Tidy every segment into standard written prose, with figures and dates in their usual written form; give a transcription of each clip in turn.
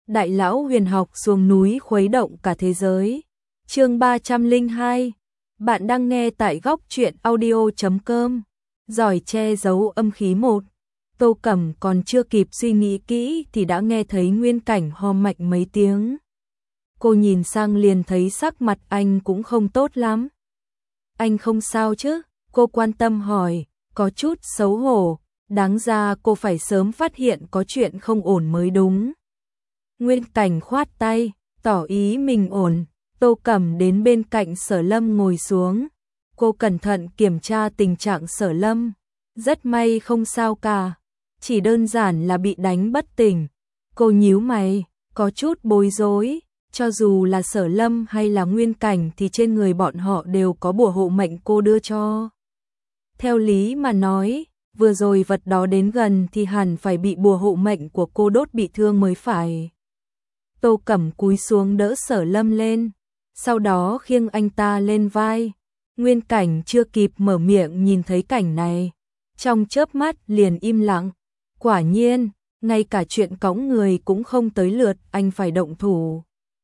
Đại lão huyền học xuống núi khuấy động cả thế giới. Chương 302. Bạn đang nghe tại góc truyện audio.com. Giỏi che giấu âm khí 1. Tô Cẩm còn chưa kịp suy nghĩ kỹ thì đã nghe thấy Nguyên Cảnh ho mạnh mấy tiếng. Cô nhìn sang liền thấy sắc mặt anh cũng không tốt lắm. Anh không sao chứ? Cô quan tâm hỏi, có chút xấu hổ. Đáng ra cô phải sớm phát hiện có chuyện không ổn mới đúng. Nguyên Cảnh khoát tay, tỏ ý mình ổn. Tô Cẩm đến bên cạnh Sở Lâm ngồi xuống. Cô cẩn thận kiểm tra tình trạng Sở Lâm. Rất may không sao cả. Chỉ đơn giản là bị đánh bất tỉnh. Cô nhíu mày, có chút bối rối. Cho dù là Sở Lâm hay là Nguyên Cảnh thì trên người bọn họ đều có bùa hộ mệnh cô đưa cho. Theo lý mà nói, vừa rồi vật đó đến gần thì hẳn phải bị bùa hộ mệnh của cô đốt bị thương mới phải. Tô Cẩm cúi xuống đỡ Sở Lâm lên, sau đó khiêng anh ta lên vai. Nguyên Cảnh chưa kịp mở miệng nhìn thấy cảnh này, trong chớp mắt liền im lặng. Quả nhiên, ngay cả chuyện cõng người cũng không tới lượt anh phải động thủ.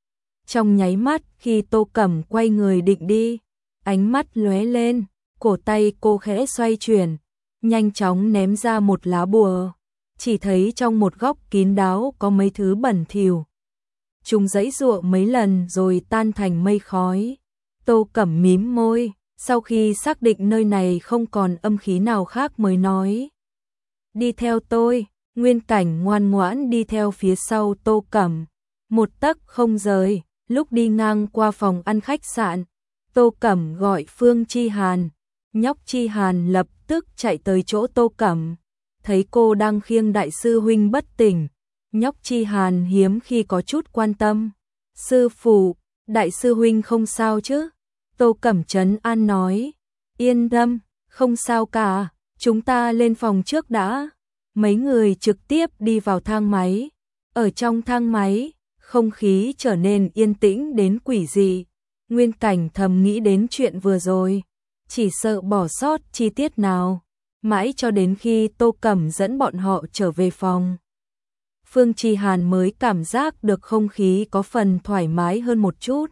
Trong nháy mắt khi Tô Cẩm quay người định đi, ánh mắt lóe lên, cổ tay cô khẽ xoay chuyển, nhanh chóng ném ra một lá bùa. Chỉ thấy trong một góc kín đáo có mấy thứ bẩn thỉu. Chúng giãy giụa mấy lần rồi tan thành mây khói. Tô Cẩm mím môi, sau khi xác định nơi này không còn âm khí nào khác mới nói. Đi theo tôi. Nguyên Cảnh ngoan ngoãn đi theo phía sau Tô Cẩm, một tấc không rời. Lúc đi ngang qua phòng ăn khách sạn, Tô Cẩm gọi Phương Chi Hàn. Nhóc Chi Hàn lập tức chạy tới chỗ Tô Cẩm, thấy cô đang khiêng đại sư huynh bất tỉnh. Nhóc Chi Hàn hiếm khi có chút quan tâm. Sư phụ, đại sư huynh không sao chứ? Tô Cẩm trấn an nói. Yên tâm, không sao cả, chúng ta lên phòng trước đã. Mấy người trực tiếp đi vào thang máy. Ở trong thang máy, không khí trở nên yên tĩnh đến quỷ dị. Nguyên Cảnh thầm nghĩ đến chuyện vừa rồi, chỉ sợ bỏ sót chi tiết nào. Mãi cho đến khi Tô Cẩm dẫn bọn họ trở về phòng, Phương Chi Hàn mới cảm giác được không khí có phần thoải mái hơn một chút.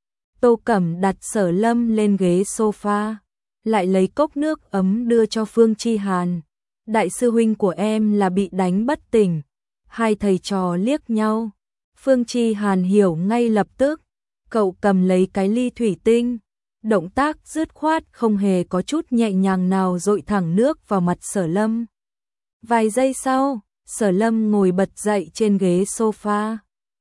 Tô Cẩm đặt Sở Lâm lên ghế sofa, lại lấy cốc nước ấm đưa cho Phương Chi Hàn. Đại sư huynh của em là bị đánh bất tỉnh. Hai thầy trò liếc nhau. Phương Chi Hàn hiểu ngay lập tức. Cậu cầm lấy cái ly thủy tinh, động tác dứt khoát không hề có chút nhẹ nhàng nào dội thẳng nước vào mặt Sở Lâm. Vài giây sau, Sở Lâm ngồi bật dậy trên ghế sofa.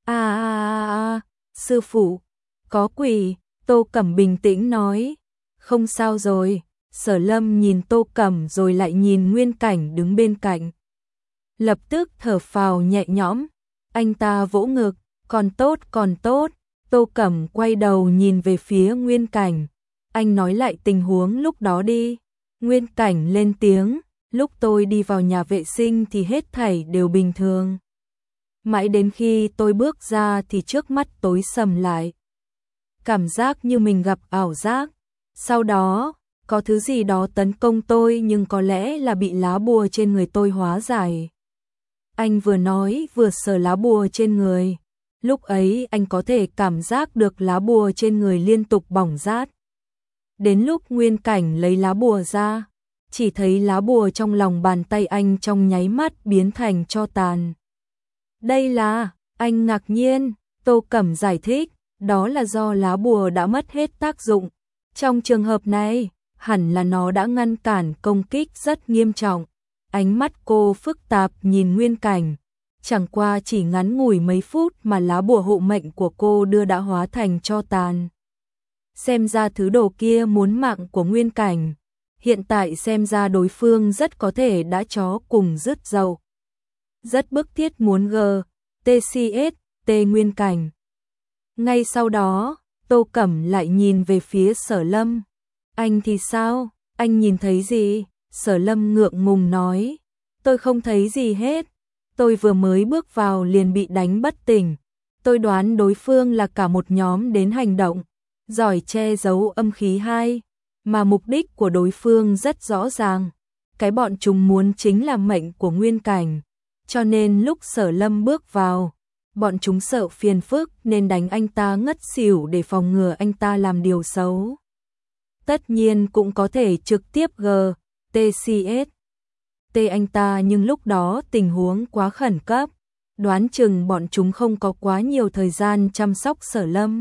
Sư phụ, có quỷ. Tô Cẩm bình tĩnh nói. Không sao rồi. Sở Lâm nhìn Tô Cẩm rồi lại nhìn Nguyên Cảnh đứng bên cạnh. Lập tức thở phào nhẹ nhõm. Anh ta vỗ ngực. Còn tốt, còn tốt. Tô Cẩm quay đầu nhìn về phía Nguyên Cảnh. Anh nói lại tình huống lúc đó đi. Nguyên Cảnh lên tiếng. Lúc tôi đi vào nhà vệ sinh thì hết thảy đều bình thường. Mãi đến khi tôi bước ra thì trước mắt tối sầm lại. Cảm giác như mình gặp ảo giác. Sau đó, có thứ gì đó tấn công tôi nhưng có lẽ là bị lá bùa trên người tôi hóa giải. Anh vừa nói vừa sờ lá bùa trên người. Lúc ấy anh có thể cảm giác được lá bùa trên người liên tục bỏng rát. Đến lúc Nguyên Cảnh lấy lá bùa ra, chỉ thấy lá bùa trong lòng bàn tay anh trong nháy mắt biến thành tro tàn. Đây là, anh ngạc nhiên, Tô Cẩm giải thích, đó là do lá bùa đã mất hết tác dụng. Trong trường hợp này, hẳn là nó đã ngăn cản công kích rất nghiêm trọng. Ánh mắt cô phức tạp nhìn Nguyên Cảnh. Chẳng qua chỉ ngắn ngủi mấy phút mà lá bùa hộ mệnh của cô đưa đã hóa thành tro tàn. Xem ra thứ đồ kia muốn mạng của Nguyên Cảnh. Hiện tại xem ra đối phương rất có thể đã chó cùng rứt dầu. Rất bức thiết muốn TCS Nguyên Cảnh. Ngay sau đó, Tô Cẩm lại nhìn về phía Sở Lâm. Anh thì sao? Anh nhìn thấy gì? Sở Lâm ngượng ngùng nói. Tôi không thấy gì hết. Tôi vừa mới bước vào liền bị đánh bất tỉnh. Tôi đoán đối phương là cả một nhóm đến hành động. Giỏi che giấu âm khí 2. Mà mục đích của đối phương rất rõ ràng. Cái bọn chúng muốn chính là mệnh của Nguyên Cảnh. Cho nên lúc Sở Lâm bước vào, bọn chúng sợ phiền phức nên đánh anh ta ngất xỉu để phòng ngừa anh ta làm điều xấu. Tất nhiên cũng có thể trực tiếp GTCS anh ta, nhưng lúc đó tình huống quá khẩn cấp, đoán chừng bọn chúng không có quá nhiều thời gian chăm sóc Sở Lâm.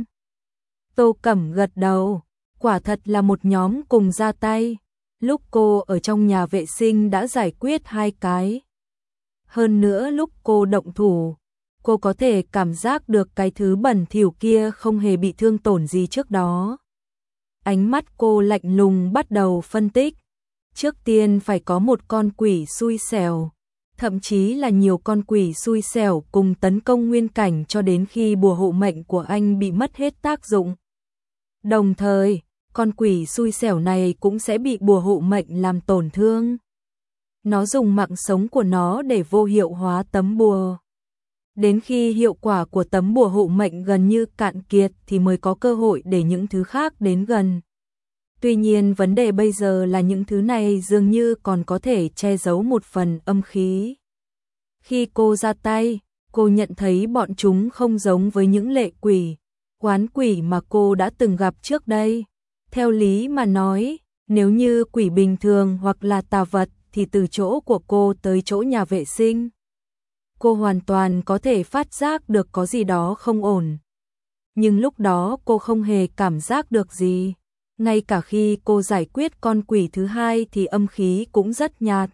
Tô Cẩm gật đầu, quả thật là một nhóm cùng ra tay. Lúc cô ở trong nhà vệ sinh đã giải quyết 2 cái. Hơn nữa lúc cô động thủ, cô có thể cảm giác được cái thứ bẩn thỉu kia không hề bị thương tổn gì trước đó. Ánh mắt cô lạnh lùng bắt đầu phân tích. Trước tiên phải có một con quỷ xui xẻo, thậm chí là nhiều con quỷ xui xẻo cùng tấn công Nguyên Cảnh cho đến khi bùa hộ mệnh của anh bị mất hết tác dụng. Đồng thời, con quỷ xui xẻo này cũng sẽ bị bùa hộ mệnh làm tổn thương. Nó dùng mạng sống của nó để vô hiệu hóa tấm bùa. Đến khi hiệu quả của tấm bùa hộ mệnh gần như cạn kiệt thì mới có cơ hội để những thứ khác đến gần. Tuy nhiên vấn đề bây giờ là những thứ này dường như còn có thể che giấu một phần âm khí. Khi cô ra tay, cô nhận thấy bọn chúng không giống với những lệ quỷ, oán quỷ mà cô đã từng gặp trước đây. Theo lý mà nói, nếu như quỷ bình thường hoặc là tà vật thì từ chỗ của cô tới chỗ nhà vệ sinh, cô hoàn toàn có thể phát giác được có gì đó không ổn. Nhưng lúc đó cô không hề cảm giác được gì. Ngay cả khi cô giải quyết con quỷ thứ 2 thì âm khí cũng rất nhạt.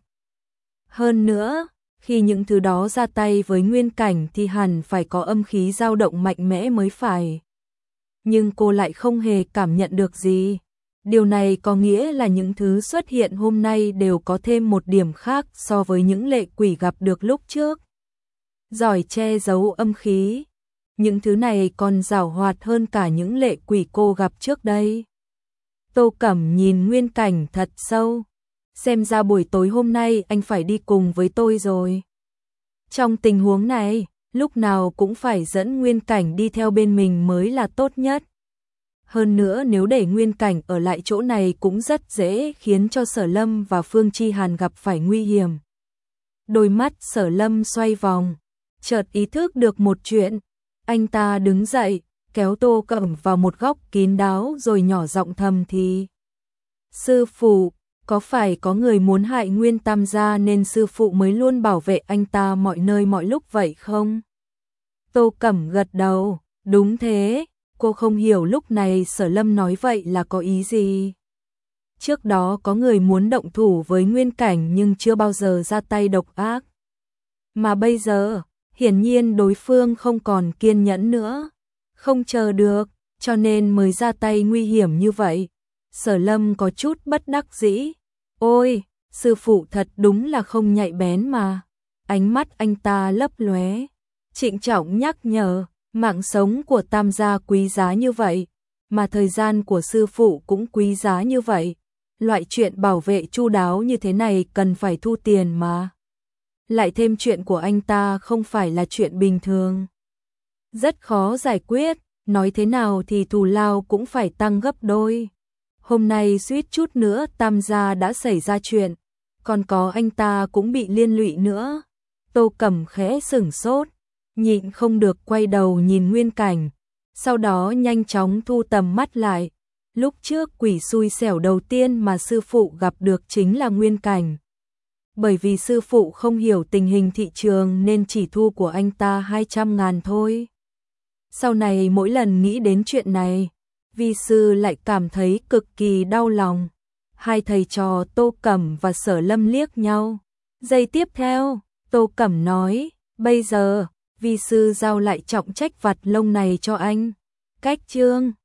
Hơn nữa, khi những thứ đó ra tay với Nguyên Cảnh thì hẳn phải có âm khí dao động mạnh mẽ mới phải. Nhưng cô lại không hề cảm nhận được gì. Điều này có nghĩa là những thứ xuất hiện hôm nay đều có thêm một điểm khác so với những lệ quỷ gặp được lúc trước. Giỏi che giấu âm khí. Những thứ này còn giàu hoạt hơn cả những lệ quỷ cô gặp trước đây. Tô Cẩm nhìn Nguyên Cảnh thật sâu. Xem ra buổi tối hôm nay anh phải đi cùng với tôi rồi. Trong tình huống này, lúc nào cũng phải dẫn Nguyên Cảnh đi theo bên mình mới là tốt nhất. Hơn nữa nếu để Nguyên Cảnh ở lại chỗ này cũng rất dễ khiến cho Sở Lâm và Phương Chi Hàn gặp phải nguy hiểm. Đôi mắt Sở Lâm xoay vòng, chợt ý thức được một chuyện. Anh ta đứng dậy, kéo Tô Cẩm vào một góc kín đáo rồi nhỏ giọng thầm thì: sư phụ, có phải có người muốn hại Nguyên Tam gia nên sư phụ mới luôn bảo vệ anh ta mọi nơi mọi lúc vậy không? Tô Cẩm gật đầu, đúng thế, cô không hiểu lúc này Sở Lâm nói vậy là có ý gì. Trước đó có người muốn động thủ với Nguyên Cảnh nhưng chưa bao giờ ra tay độc ác. Mà bây giờ, hiển nhiên đối phương không còn kiên nhẫn nữa, không chờ được, cho nên mới ra tay nguy hiểm như vậy. Sở Lâm có chút bất đắc dĩ. Ôi, sư phụ thật đúng là không nhạy bén mà. Ánh mắt anh ta lấp lóe, trịnh trọng nhắc nhở, mạng sống của Tam gia quý giá như vậy, mà thời gian của sư phụ cũng quý giá như vậy. Loại chuyện bảo vệ chu đáo như thế này cần phải thu tiền mà. Lại thêm chuyện của anh ta không phải là chuyện bình thường. Rất khó giải quyết, nói thế nào thì thù lao cũng phải tăng gấp đôi. Hôm nay suýt chút nữa Tam gia đã xảy ra chuyện, còn có anh ta cũng bị liên lụy nữa. Tô Cẩm khẽ sửng sốt, nhịn không được quay đầu nhìn Nguyên Cảnh, sau đó nhanh chóng thu tầm mắt lại. Lúc trước quỷ xui xẻo đầu tiên mà sư phụ gặp được chính là Nguyên Cảnh. Bởi vì sư phụ không hiểu tình hình thị trường nên chỉ thu của anh ta 200.000 thôi. Sau này mỗi lần nghĩ đến chuyện này, vi sư lại cảm thấy cực kỳ đau lòng. Hai thầy trò Tô Cẩm và Sở Lâm liếc nhau. Giây tiếp theo, Tô Cẩm nói, bây giờ, vi sư giao lại trọng trách vặt lông này cho anh. Cách chương